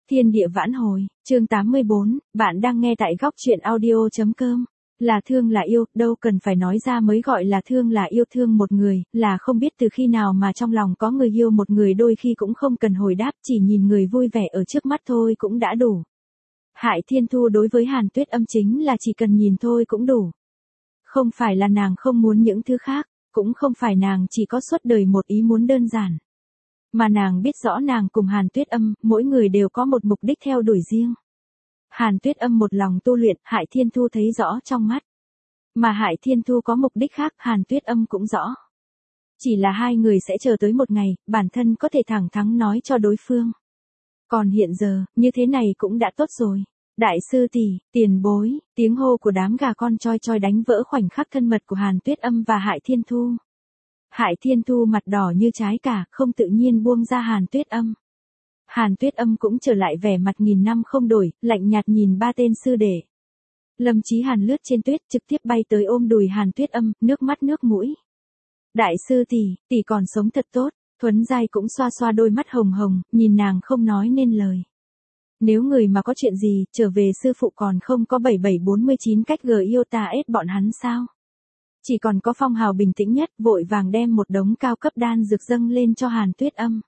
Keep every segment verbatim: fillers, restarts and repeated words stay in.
Thiên địa vãn hồi, chương tám mươi bốn, bạn đang nghe tại góc truyện audio.com. Là thương là yêu, đâu cần phải nói ra mới gọi là thương là yêu. Thương một người, là không biết từ khi nào mà trong lòng có người yêu một người, đôi khi cũng không cần hồi đáp, chỉ nhìn người vui vẻ ở trước mắt thôi cũng đã đủ. Hại Thiên Thu đối với Hàn Tuyết Âm chính là chỉ cần nhìn thôi cũng đủ. Không phải là nàng không muốn những thứ khác, cũng không phải nàng chỉ có suốt đời một ý muốn đơn giản. Mà nàng biết rõ nàng cùng Hàn Tuyết Âm, mỗi người đều có một mục đích theo đuổi riêng. Hàn Tuyết Âm một lòng tu luyện, Hại Thiên Thu thấy rõ trong mắt. Mà Hại Thiên Thu có mục đích khác, Hàn Tuyết Âm cũng rõ. Chỉ là hai người sẽ chờ tới một ngày, bản thân có thể thẳng thắn nói cho đối phương. Còn hiện giờ, như thế này cũng đã tốt rồi. Đại sư tỷ, tiền bối, tiếng hô của đám gà con choi choi đánh vỡ khoảnh khắc thân mật của Hàn Tuyết Âm và Hại Thiên Thu. Hại Thiên Thu mặt đỏ như trái cà, không tự nhiên buông ra Hàn Tuyết Âm. Hàn Tuyết Âm cũng trở lại vẻ mặt nghìn năm không đổi, lạnh nhạt nhìn ba tên sư đệ. Lâm Chí Hàn lướt trên tuyết, trực tiếp bay tới ôm đùi Hàn Tuyết Âm, nước mắt nước mũi. Đại sư tỷ, tỷ còn sống thật tốt. Thuấn Giai cũng xoa xoa đôi mắt hồng hồng, nhìn nàng không nói nên lời. Nếu người mà có chuyện gì, trở về sư phụ còn không có bảy bảy bốn mươi chín cách gờ yêu ta ết bọn hắn sao? Chỉ còn có Phong Hào bình tĩnh nhất, vội vàng đem một đống cao cấp đan dược dâng lên cho Hàn Tuyết Âm.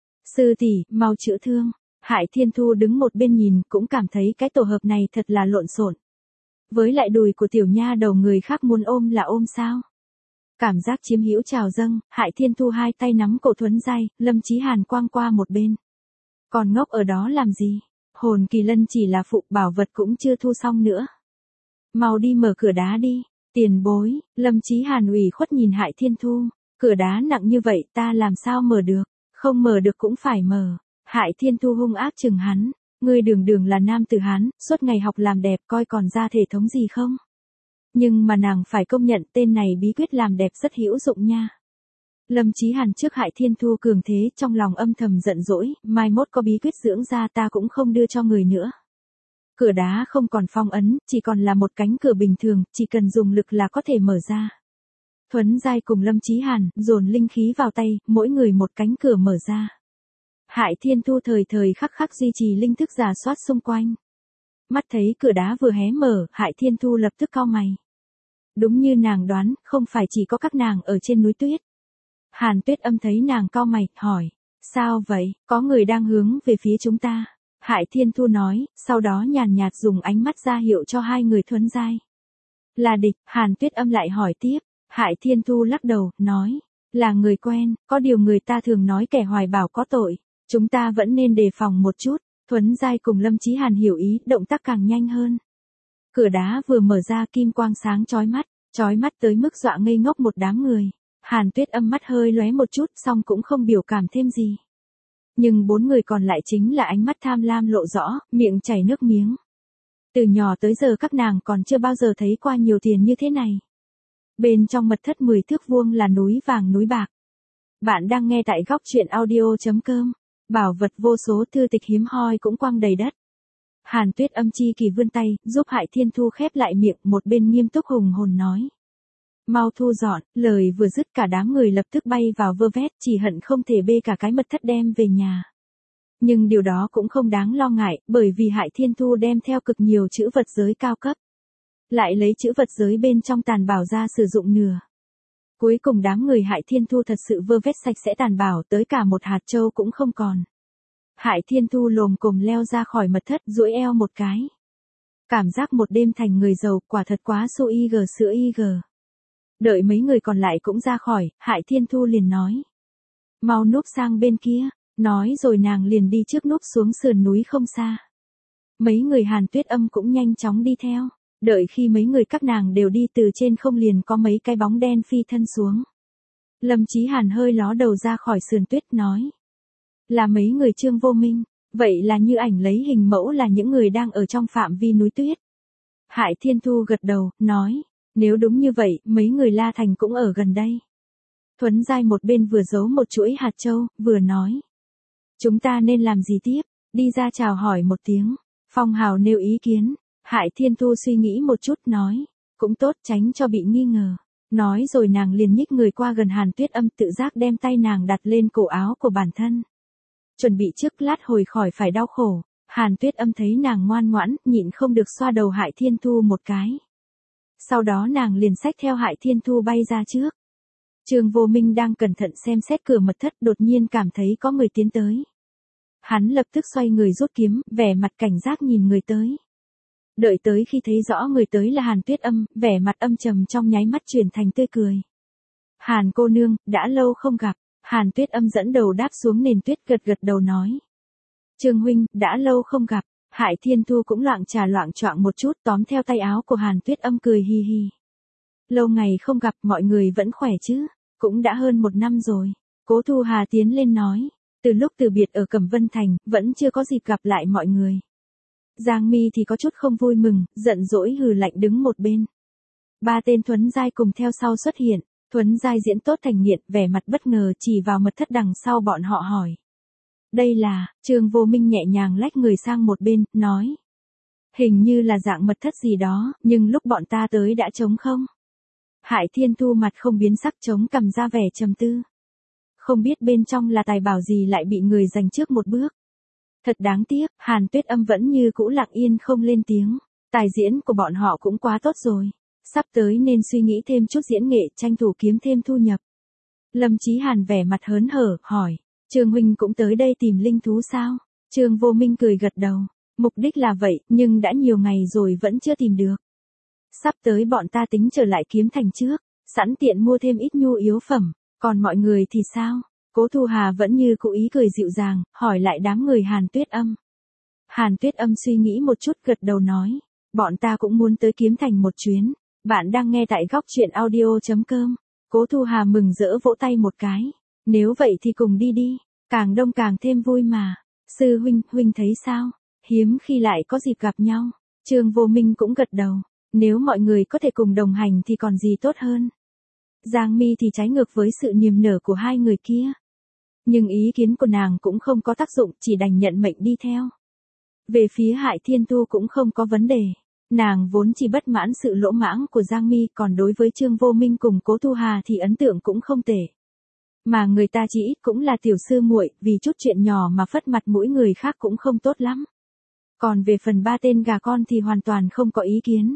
Sư tỷ, mau chữa thương. Hại Thiên Thu đứng một bên nhìn, cũng cảm thấy cái tổ hợp này thật là lộn xộn. Với lại đùi của tiểu nha đầu người khác muốn ôm là ôm sao? Cảm giác chiếm hữu trào dâng, Hại Thiên Thu hai tay nắm cổ Thuấn Giai, Lâm Chí Hàn quang qua một bên. Còn ngốc ở đó làm gì? Hồn kỳ lân chỉ là phụ, bảo vật cũng chưa thu xong nữa. Mau đi mở cửa đá đi. Tiền bối, Lâm Chí Hàn ủy khuất nhìn Hại Thiên Thu. Cửa đá nặng như vậy ta làm sao mở được? Không mở được cũng phải mở. Hại Thiên Thu hung ác chừng hắn. Ngươi đường đường là nam tử Hán, suốt ngày học làm đẹp coi còn ra thể thống gì không? Nhưng mà nàng phải công nhận tên này bí quyết làm đẹp rất hữu dụng nha. Lâm Chí Hàn trước Hại Thiên Thu cường thế, trong lòng âm thầm giận dỗi, mai mốt có bí quyết dưỡng da ta cũng không đưa cho người nữa. Cửa đá không còn phong ấn, chỉ còn là một cánh cửa bình thường, chỉ cần dùng lực là có thể mở ra. Thuấn Giai cùng Lâm Chí Hàn, dồn linh khí vào tay, mỗi người một cánh cửa mở ra. Hại Thiên Thu thời thời khắc khắc duy trì linh thức rà soát xung quanh. Mắt thấy cửa đá vừa hé mở, Hại Thiên Thu lập tức cau mày. Đúng như nàng đoán, không phải chỉ có các nàng ở trên núi tuyết. Hàn Tuyết Âm thấy nàng cau mày, hỏi. Sao vậy, có người đang hướng về phía chúng ta. Hại Thiên Thu nói, sau đó nhàn nhạt dùng ánh mắt ra hiệu cho hai người Thuấn Giai. Là địch, Hàn Tuyết Âm lại hỏi tiếp. Hại Thiên Thu lắc đầu, nói. Là người quen, có điều người ta thường nói kẻ hoài bão có tội. Chúng ta vẫn nên đề phòng một chút. Thuấn Giai cùng Lâm Chí Hàn hiểu ý, động tác càng nhanh hơn. Cửa đá vừa mở ra, kim quang sáng chói mắt, chói mắt tới mức dọa ngây ngốc một đám người. Hàn Tuyết Âm mắt hơi lóe một chút, xong cũng không biểu cảm thêm gì. Nhưng bốn người còn lại chính là ánh mắt tham lam lộ rõ, miệng chảy nước miếng. Từ nhỏ tới giờ các nàng còn chưa bao giờ thấy qua nhiều tiền như thế này. Bên trong mật thất mười thước vuông là núi vàng núi bạc. Bạn đang nghe tại góc truyện audio.com. Bảo vật vô số, thư tịch hiếm hoi cũng quăng đầy đất. Hàn Tuyết Âm chi kỳ vươn tay, giúp Hại Thiên Thu khép lại miệng, một bên nghiêm túc hùng hồn nói. Mau thu dọn, lời vừa dứt cả đám người lập tức bay vào vơ vét, chỉ hận không thể bê cả cái mật thất đem về nhà. Nhưng điều đó cũng không đáng lo ngại, bởi vì Hại Thiên Thu đem theo cực nhiều chữ vật giới cao cấp. Lại lấy chữ vật giới bên trong tàn bảo ra sử dụng nửa. Cuối cùng đám người Hại Thiên Thu thật sự vơ vét sạch sẽ tàn bảo, tới cả một hạt châu cũng không còn. Hại Thiên Thu lồm cồm leo ra khỏi mật thất, duỗi eo một cái. Cảm giác một đêm thành người giàu, quả thật quá su y gờ sữa y gờ. Đợi mấy người còn lại cũng ra khỏi, Hại Thiên Thu liền nói. Mau núp sang bên kia, nói rồi nàng liền đi trước núp xuống sườn núi không xa. Mấy người Hàn Tuyết Âm cũng nhanh chóng đi theo. Đợi khi mấy người các nàng đều đi, từ trên không liền có mấy cái bóng đen phi thân xuống. Lâm Chí Hàn hơi ló đầu ra khỏi sườn tuyết nói. Là mấy người Trương Vô Minh, vậy là như ảnh lấy hình mẫu là những người đang ở trong phạm vi núi tuyết. Hại Thiên Thu gật đầu, nói. Nếu đúng như vậy, mấy người La Thành cũng ở gần đây. Thuấn Giai một bên vừa giấu một chuỗi hạt châu, vừa nói. Chúng ta nên làm gì tiếp, đi ra chào hỏi một tiếng. Phong Hào nêu ý kiến. Hại Thiên Thu suy nghĩ một chút nói, cũng tốt tránh cho bị nghi ngờ. Nói rồi nàng liền nhích người qua gần Hàn Tuyết Âm, tự giác đem tay nàng đặt lên cổ áo của bản thân. Chuẩn bị trước lát hồi khỏi phải đau khổ. Hàn Tuyết Âm thấy nàng ngoan ngoãn, nhịn không được xoa đầu Hại Thiên Thu một cái. Sau đó nàng liền xách theo Hại Thiên Thu bay ra trước. Trương Vô Minh đang cẩn thận xem xét cửa mật thất, đột nhiên cảm thấy có người tiến tới. Hắn lập tức xoay người rút kiếm, vẻ mặt cảnh giác nhìn người tới. Đợi tới khi thấy rõ người tới là Hàn Tuyết Âm, vẻ mặt âm trầm trong nháy mắt chuyển thành tươi cười. Hàn cô nương, đã lâu không gặp. Hàn Tuyết Âm dẫn đầu đáp xuống nền tuyết, gật gật đầu nói. Trương huynh, đã lâu không gặp. Hại Thiên Thu cũng loạng trà loạng choạng một chút, tóm theo tay áo của Hàn Tuyết Âm cười hi hi. Lâu ngày không gặp, mọi người vẫn khỏe chứ? Cũng đã hơn một năm rồi. Cố Thu Hà tiến lên nói. Từ lúc từ biệt ở Cẩm Vân Thành, vẫn chưa có dịp gặp lại mọi người. Giang Mi thì có chút không vui mừng, giận dỗi hừ lạnh đứng một bên. Ba tên Thuấn Giai cùng theo sau xuất hiện. Thuấn Giai diễn tốt thành nghiện, vẻ mặt bất ngờ chỉ vào mật thất đằng sau bọn họ hỏi. Đây là, Trương Vô Minh nhẹ nhàng lách người sang một bên, nói. Hình như là dạng mật thất gì đó, nhưng lúc bọn ta tới đã trống không? Hại Thiên Thu mặt không biến sắc, chống cằm ra vẻ trầm tư. Không biết bên trong là tài bảo gì lại bị người giành trước một bước. Thật đáng tiếc, Hàn Tuyết Âm vẫn như cũ lặng yên không lên tiếng. Tài diễn của bọn họ cũng quá tốt rồi. Sắp tới nên suy nghĩ thêm chút diễn nghệ, tranh thủ kiếm thêm thu nhập. Lâm Chí Hàn vẻ mặt hớn hở, hỏi. Trương huynh cũng tới đây tìm linh thú sao? Trương Vô Minh cười gật đầu. Mục đích là vậy, nhưng đã nhiều ngày rồi vẫn chưa tìm được. Sắp tới bọn ta tính trở lại Kiếm Thành trước, sẵn tiện mua thêm ít nhu yếu phẩm. Còn mọi người thì sao? Cố Thu Hà vẫn như cố ý cười dịu dàng, hỏi lại đám người Hàn Tuyết Âm. Hàn Tuyết Âm suy nghĩ một chút gật đầu nói. Bọn ta cũng muốn tới Kiếm Thành một chuyến. Bạn đang nghe tại góc truyện audio chấm com. Cố Thu Hà mừng rỡ vỗ tay một cái. Nếu vậy thì cùng đi đi. Càng đông càng thêm vui mà. Sư huynh, huynh thấy sao? Hiếm khi lại có dịp gặp nhau. Trương Vô Minh cũng gật đầu. Nếu mọi người có thể cùng đồng hành thì còn gì tốt hơn. Giang Mi thì trái ngược với sự niềm nở của hai người kia. Nhưng ý kiến của nàng cũng không có tác dụng, chỉ đành nhận mệnh đi theo. Về phía Hại Thiên Thu cũng không có vấn đề. Nàng vốn chỉ bất mãn sự lỗ mãng của Giang Mi, còn đối với Trương Vô Minh cùng Cố Thu Hà thì ấn tượng cũng không tệ. Mà người ta chỉ ít cũng là tiểu sư muội, vì chút chuyện nhỏ mà phất mặt mũi người khác cũng không tốt lắm. Còn về phần ba tên gà con thì hoàn toàn không có ý kiến.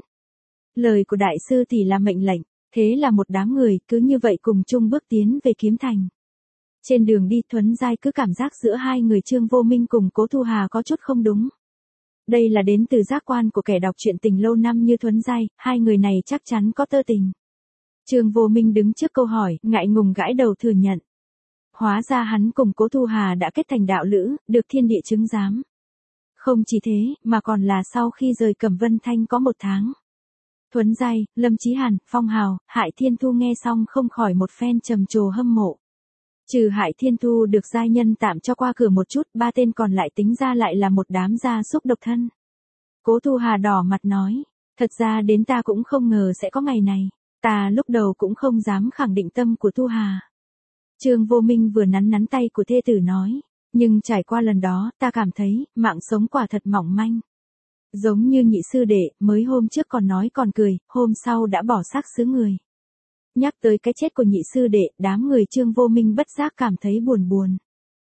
Lời của đại sư thì là mệnh lệnh, thế là một đám người cứ như vậy cùng chung bước tiến về Kiếm Thành. Trên đường đi Thuấn Giai cứ cảm giác giữa hai người Trương Vô Minh cùng Cố Thu Hà có chút không đúng. Đây là đến từ giác quan của kẻ đọc truyện tình lâu năm như Thuấn Giai, hai người này chắc chắn có tơ tình. Trương Vô Minh đứng trước câu hỏi, ngại ngùng gãi đầu thừa nhận. Hóa ra hắn cùng Cố Thu Hà đã kết thành đạo lữ, được thiên địa chứng giám. Không chỉ thế, mà còn là sau khi rời Cẩm Vân Thanh có một tháng. Thuấn Giai, Lâm Chí Hàn, Phong Hào, Hại Thiên Thu nghe xong không khỏi một phen trầm trồ hâm mộ. Trừ Hại Thiên Thu được giai nhân tạm cho qua cửa một chút, ba tên còn lại tính ra lại là một đám gia súc độc thân. Cố Thu Hà đỏ mặt nói, thật ra đến ta cũng không ngờ sẽ có ngày này, ta lúc đầu cũng không dám khẳng định tâm của Thu Hà. Trương Vô Minh vừa nắn nắn tay của thê tử nói, nhưng trải qua lần đó, ta cảm thấy, mạng sống quả thật mỏng manh. Giống như nhị sư đệ, mới hôm trước còn nói còn cười, hôm sau đã bỏ xác xứ người. Nhắc tới cái chết của nhị sư đệ, đám người Trương Vô Minh bất giác cảm thấy buồn buồn.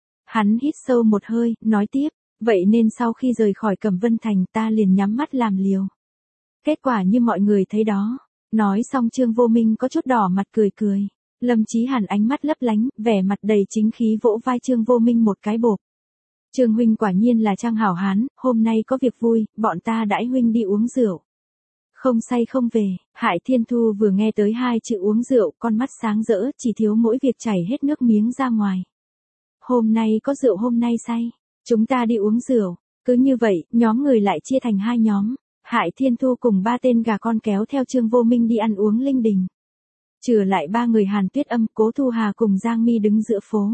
Hắn hít sâu một hơi, nói tiếp, vậy nên sau khi rời khỏi Cẩm Vân Thành ta liền nhắm mắt làm liều. Kết quả như mọi người thấy đó. Nói xong Trương Vô Minh có chút đỏ mặt cười cười. Lâm Chí Hàn ánh mắt lấp lánh, vẻ mặt đầy chính khí vỗ vai Trương Vô Minh một cái bộp. Trương huynh quả nhiên là trang hảo hán, hôm nay có việc vui, bọn ta đãi huynh đi uống rượu. Không say không về. Hại Thiên Thu vừa nghe tới hai chữ uống rượu, con mắt sáng rỡ, chỉ thiếu mỗi việc chảy hết nước miếng ra ngoài. Hôm nay có rượu hôm nay say, chúng ta đi uống rượu. Cứ như vậy, nhóm người lại chia thành hai nhóm. Hại Thiên Thu cùng ba tên gà con kéo theo Trương Vô Minh đi ăn uống linh đình. Trừ lại ba người Hàn Tuyết Âm, Cố Thu Hà cùng Giang Mi đứng giữa phố.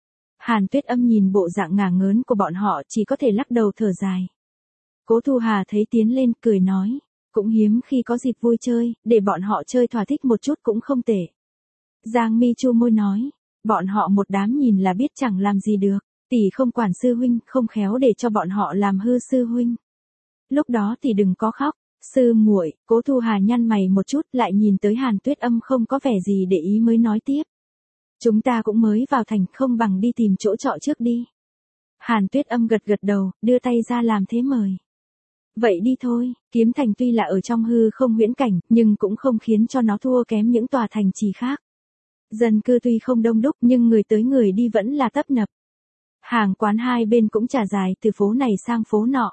Hàn Tuyết Âm nhìn bộ dạng ngả ngớn của bọn họ chỉ có thể lắc đầu thở dài. Cố Thu Hà thấy tiến lên cười nói, cũng hiếm khi có dịp vui chơi, để bọn họ chơi thỏa thích một chút cũng không tệ. Giang Mi chu môi nói, bọn họ một đám nhìn là biết chẳng làm gì được, tỷ không quản sư huynh, không khéo để cho bọn họ làm hư sư huynh. Lúc đó thì đừng có khóc, sư muội. Cố Thu Hà nhăn mày một chút, lại nhìn tới Hàn Tuyết Âm không có vẻ gì để ý mới nói tiếp. Chúng ta cũng mới vào thành, không bằng đi tìm chỗ trọ trước đi. Hàn Tuyết Âm gật gật đầu, đưa tay ra làm thế mời. Vậy đi thôi, Kiếm Thành tuy là ở trong hư không huyễn cảnh, nhưng cũng không khiến cho nó thua kém những tòa thành trì khác. Dân cư tuy không đông đúc nhưng người tới người đi vẫn là tấp nập. Hàng quán hai bên cũng trải dài từ phố này sang phố nọ.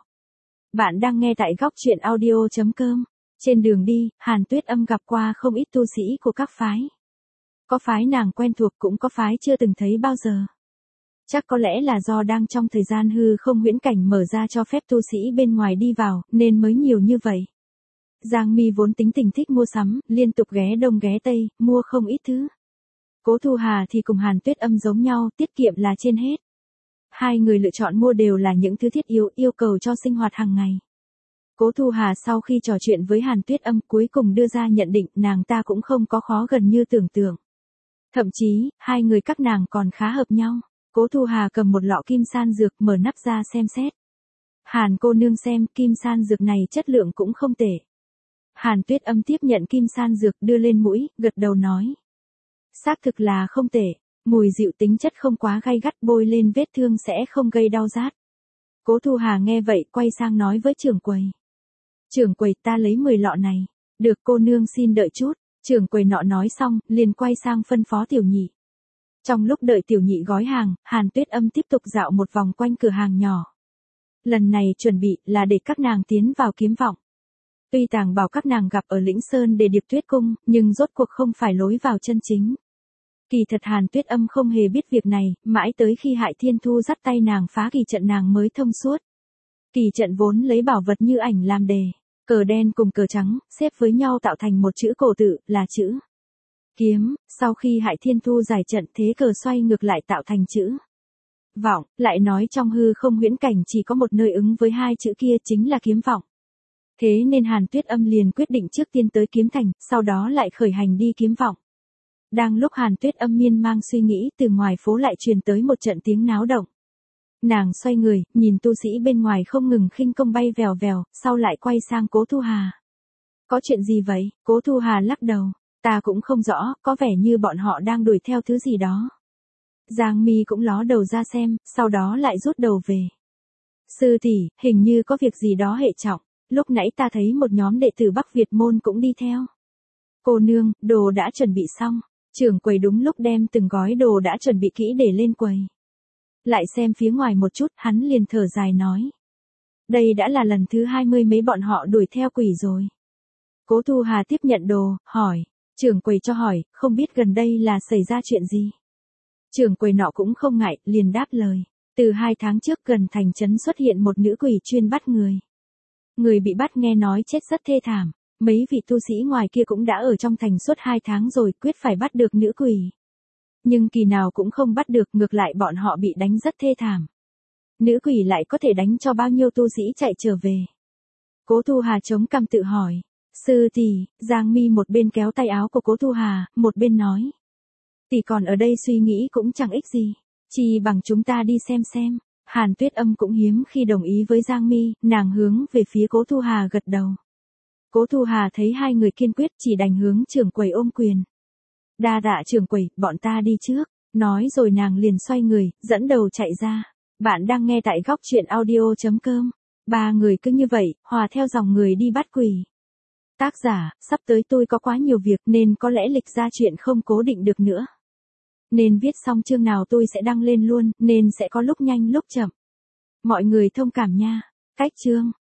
Bạn đang nghe tại góc truyện audio chấm com. Trên đường đi, Hàn Tuyết Âm gặp qua không ít tu sĩ của các phái. Có phái nàng quen thuộc cũng có phái chưa từng thấy bao giờ. Chắc có lẽ là do đang trong thời gian hư không huyễn cảnh mở ra cho phép tu sĩ bên ngoài đi vào, nên mới nhiều như vậy. Giang Mi vốn tính tình thích mua sắm, liên tục ghé đông ghé tây, mua không ít thứ. Cố Thu Hà thì cùng Hàn Tuyết Âm giống nhau, tiết kiệm là trên hết. Hai người lựa chọn mua đều là những thứ thiết yếu, yêu cầu cho sinh hoạt hàng ngày. Cố Thu Hà sau khi trò chuyện với Hàn Tuyết Âm cuối cùng đưa ra nhận định nàng ta cũng không có khó gần như tưởng tượng. Thậm chí, hai người các nàng còn khá hợp nhau. Cố Thu Hà cầm một lọ kim san dược mở nắp ra xem xét. Hàn cô nương xem, kim san dược này chất lượng cũng không tệ. Hàn Tuyết Âm tiếp nhận kim san dược đưa lên mũi, gật đầu nói. Xác thực là không tệ, mùi dịu tính chất không quá gay gắt, bôi lên vết thương sẽ không gây đau rát. Cố Thu Hà nghe vậy quay sang nói với trưởng quầy. Trưởng quầy, ta lấy mười lọ này. Được, cô nương xin đợi chút. Trưởng quầy nọ nói xong, liền quay sang phân phó Tiểu Nhị. Trong lúc đợi Tiểu Nhị gói hàng, Hàn Tuyết Âm tiếp tục dạo một vòng quanh cửa hàng nhỏ. Lần này chuẩn bị là để các nàng tiến vào kiếm vọng. Tuy Tàng bảo các nàng gặp ở Lĩnh Sơn để Điệp Tuyết Cung, nhưng rốt cuộc không phải lối vào chân chính. Kỳ thật Hàn Tuyết Âm không hề biết việc này, mãi tới khi Hại Thiên Thu dắt tay nàng phá kỳ trận nàng mới thông suốt. Kỳ trận vốn lấy bảo vật như ảnh làm đề, cờ đen cùng cờ trắng, xếp với nhau tạo thành một chữ cổ tự, là chữ kiếm, sau khi Hại Thiên Thu giải trận thế cờ xoay ngược lại tạo thành chữ vọng, lại nói trong hư không huyễn cảnh chỉ có một nơi ứng với hai chữ kia chính là kiếm vọng. Thế nên Hàn Tuyết Âm liền quyết định trước tiên tới kiếm thành, sau đó lại khởi hành đi kiếm vọng. Đang lúc Hàn Tuyết Âm miên mang suy nghĩ, từ ngoài phố lại truyền tới một trận tiếng náo động. Nàng xoay người, nhìn tu sĩ bên ngoài không ngừng khinh công bay vèo vèo, sau lại quay sang Cố Thu Hà. Có chuyện gì vậy? Cố Thu Hà lắc đầu. Ta cũng không rõ, có vẻ như bọn họ đang đuổi theo thứ gì đó. Giang Mi cũng ló đầu ra xem, sau đó lại rút đầu về. Sư tỷ, hình như có việc gì đó hệ trọng, lúc nãy ta thấy một nhóm đệ tử Bắc Việt môn cũng đi theo. Cô nương, đồ đã chuẩn bị xong. Trưởng quầy đúng lúc đem từng gói đồ đã chuẩn bị kỹ để lên quầy. Lại xem phía ngoài một chút, hắn liền thở dài nói. Đây đã là lần thứ hai mươi mấy bọn họ đuổi theo quỷ rồi. Cố Thu Hà tiếp nhận đồ, hỏi. Trưởng quầy cho hỏi, không biết gần đây là xảy ra chuyện gì. Trưởng quầy nọ cũng không ngại, liền đáp lời. Từ hai tháng trước gần thành trấn xuất hiện một nữ quỷ chuyên bắt người. Người bị bắt nghe nói chết rất thê thảm. Mấy vị tu sĩ ngoài kia cũng đã ở trong thành suốt hai tháng rồi, quyết phải bắt được nữ quỷ. Nhưng kỳ nào cũng không bắt được, ngược lại bọn họ bị đánh rất thê thảm. Nữ quỷ lại có thể đánh cho bao nhiêu tu sĩ chạy trở về. Cố Thu Hà chống cằm tự hỏi. Sư tỷ, Giang Mi một bên kéo tay áo của Cố Thu Hà, một bên nói. Tỷ còn ở đây suy nghĩ cũng chẳng ích gì. Chỉ bằng chúng ta đi xem xem. Hàn Tuyết Âm cũng hiếm khi đồng ý với Giang Mi, nàng hướng về phía Cố Thu Hà gật đầu. Cố Thu Hà thấy hai người kiên quyết chỉ đành hướng trưởng quầy ôm quyền. Đa tạ trưởng quầy, bọn ta đi trước. Nói rồi nàng liền xoay người, dẫn đầu chạy ra. Bạn đang nghe tại góc truyện audio chấm com. Ba người cứ như vậy, hòa theo dòng người đi bắt quỷ. Tác giả, sắp tới tôi có quá nhiều việc nên có lẽ lịch ra chuyện không cố định được nữa. Nên viết xong chương nào tôi sẽ đăng lên luôn, nên sẽ có lúc nhanh lúc chậm. Mọi người thông cảm nha. Cách chương.